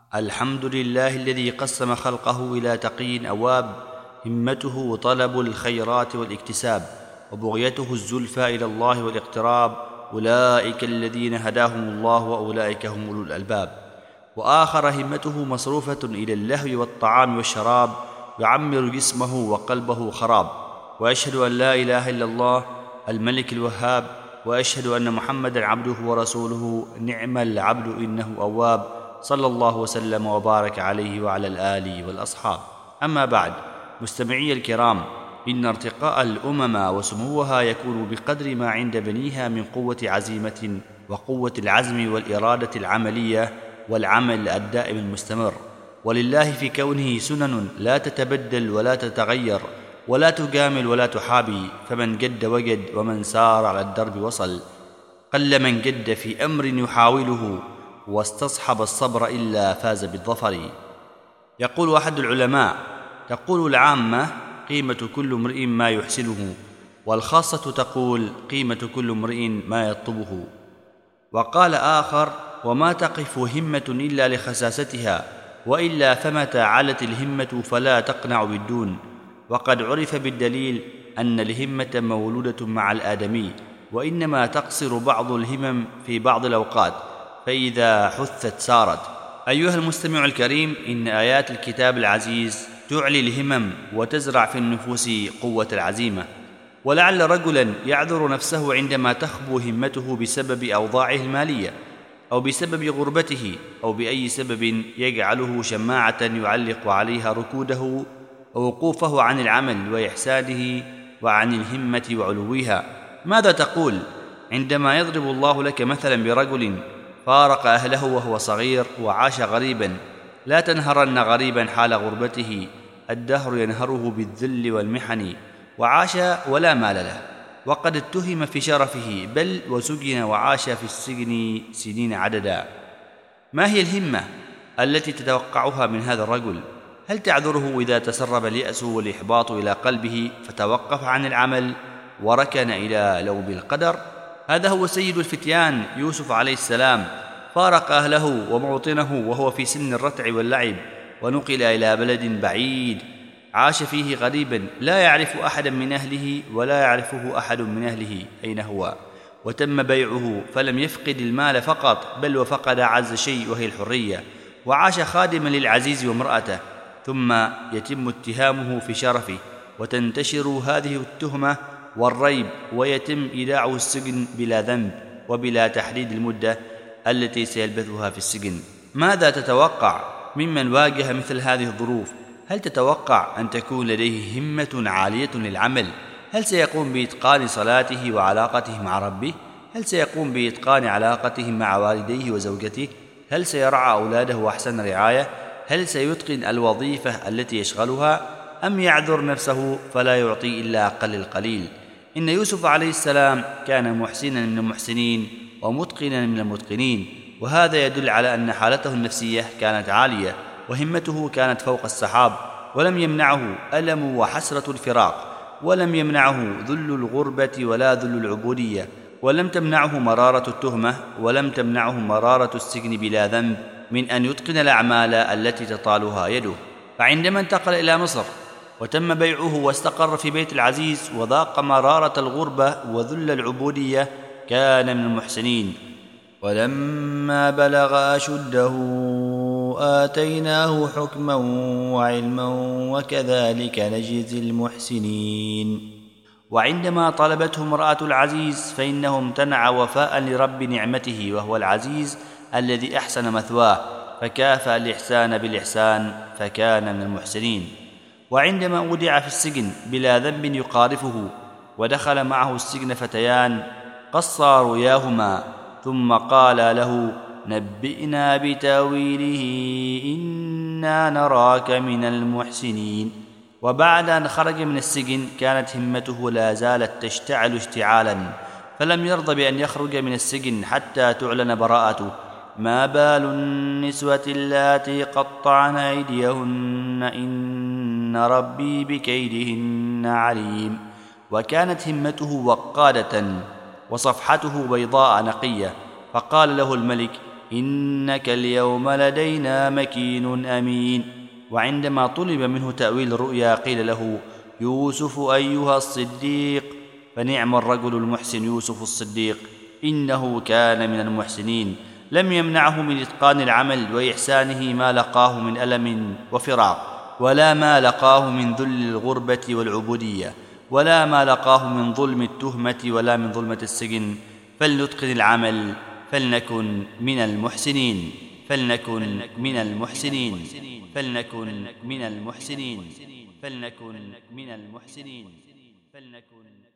الحمد لله الذي قسم خلقه إلى تقي أواب، همته طلب الخيرات والاكتساب، وبغيته الزلفى إلى الله والاقتراب. أولئك الذين هداهم الله وأولئك هم أولو الألباب. وآخر همته مصروفة إلى اللهو والطعام والشراب، يعمر جسمه وقلبه خراب. وأشهد أن لا إله إلا الله الملك الوهاب، وأشهد أن محمدًا عبده ورسوله، نعم العبد إنه أواب. صلى الله وسلم وبارك عليه وعلى الآل والأصحاب. أما بعد، مستمعي الكرام، إن ارتقاء الأمم وسموها يكون بقدر ما عند بنيها من قوة عزيمة وقوة العزم والإرادة العملية والعمل الدائم المستمر. ولله في كونه سنن لا تتبدل ولا تتغير ولا تجامل ولا تحابي، فمن جد وجد ومن سار على الدرب وصل. قل من جد في أمر يحاوله واستصحب الصبر إلا فاز بالظفر. يقول أحد العلماء: تقول العامة قيمة كل امرئ ما يحسنه، والخاصة تقول قيمة كل امرئ ما يطلبه. وقال آخر: وما تقف همة إلا لخساستها، وإلا فمتى علت الهمة فلا تقنع بالدون. وقد عرف بالدليل أن الهمة مولودة مع الآدمي، وإنما تقصر بعض الهمم في بعض الأوقات، فإذا حثت سارت. أيها المستمع الكريم، إن آيات الكتاب العزيز تعلي الهمم وتزرع في النفوس قوة العزيمة. ولعل رجلا يعذر نفسه عندما تخبو همته بسبب أوضاعه المالية، أو بسبب غربته، أو بأي سبب يجعله شماعة يعلق عليها ركوده ووقوفه عن العمل وإحسانه وعن الهمة وعلوها. ماذا تقول عندما يضرب الله لك مثلا برجل فارق أهله وهو صغير وعاش غريبا؟ لا تنهرن غريبا حال غربته، الدهر ينهره بالذل والمحن، وعاش ولا مال له، وقد اتهم في شرفه، بل وسجن وعاش في السجن سنين عددا. ما هي الهمة التي تتوقعها من هذا الرجل؟ هل تعذره إذا تسرب اليأس والإحباط إلى قلبه فتوقف عن العمل وركن إلى لوم القدر؟ هذا هو سيد الفتيان يوسف عليه السلام، فارق أهله وموطنه وهو في سن الرتع واللعب، ونقل إلى بلد بعيد عاش فيه غريبا، لا يعرف أحدا من أهله ولا يعرفه أحد من أهله أين هو. وتم بيعه، فلم يفقد المال فقط، بل وفقد أعز شيء وهي الحرية، وعاش خادما للعزيز وامرأته. ثم يتم اتهامه في شرفه، وتنتشر هذه التهمة والريب، ويتم إيداعه السجن بلا ذنب وبلا تحديد المدة التي سيلبثها في السجن. ماذا تتوقع ممن واجه مثل هذه الظروف؟ هل تتوقع أن تكون لديه همة عالية للعمل؟ هل سيقوم بإتقان صلاته وعلاقته مع ربه؟ هل سيقوم بإتقان علاقته مع والديه وزوجته؟ هل سيرعى أولاده أحسن رعاية؟ هل سيتقن الوظيفة التي يشغلها؟ أم يعذر نفسه فلا يعطي إلا أقل القليل؟ إن يوسف عليه السلام كان محسنا من المحسنين ومتقنا من المتقنين، وهذا يدل على أن حالته النفسية كانت عالية، وهمته كانت فوق السحاب، ولم يمنعه ألم وحسرة الفراق، ولم يمنعه ذل الغربة ولا ذل العبودية، ولم تمنعه مرارة التهمة، ولم تمنعه مرارة السجن بلا ذنب من أن يتقن الأعمال التي تطالها يده. فعندما انتقل إلى مصر وتم بيعه واستقر في بيت العزيز وذاق مرارة الغربة وذل العبودية، كان من المحسنين. ولما بلغ أشده آتيناه حكما وعلما وكذلك نجزي المحسنين. وعندما طلبته امرأة العزيز فإنه امتنع وفاء لرب نعمته، وهو العزيز الذي أحسن مثواه، فكافأ الإحسان بالإحسان، فكان من المحسنين. وعندما أودع في السجن بلا ذنب يقارفه، ودخل معه السجن فتيان قصا رؤياهما، ثم قال له: نبئنا بتاويله إنا نراك من المحسنين. وبعد أن خرج من السجن كانت همته لا زالت تشتعل اشتعالا، فلم يرضى بأن يخرج من السجن حتى تعلن براءته. ما بال النسوة اللاتي قطعن أيديهن إن ربي بكيدهن عليم. وكانت همته وقادة وصفحته بيضاء نقية، فقال له الملك: إنك اليوم لدينا مكين أمين. وعندما طلب منه تأويل الرؤيا قيل له: يوسف أيها الصديق. فنعم الرجل المحسن يوسف الصديق، إنه كان من المحسنين. لم يمنعه من إتقان العمل وإحسانه ما لقاه من ألم وفراق، ولا ما لقاه من ذل الغربة والعبودية، ولا ما لقاه من ظلم التهمة ولا من ظلمة السجن. فلنتقن العمل، فلنكن من المحسنين، فلنكن من المحسنين، فلنكن من المحسنين، فلنكن من المحسنين، فلنكن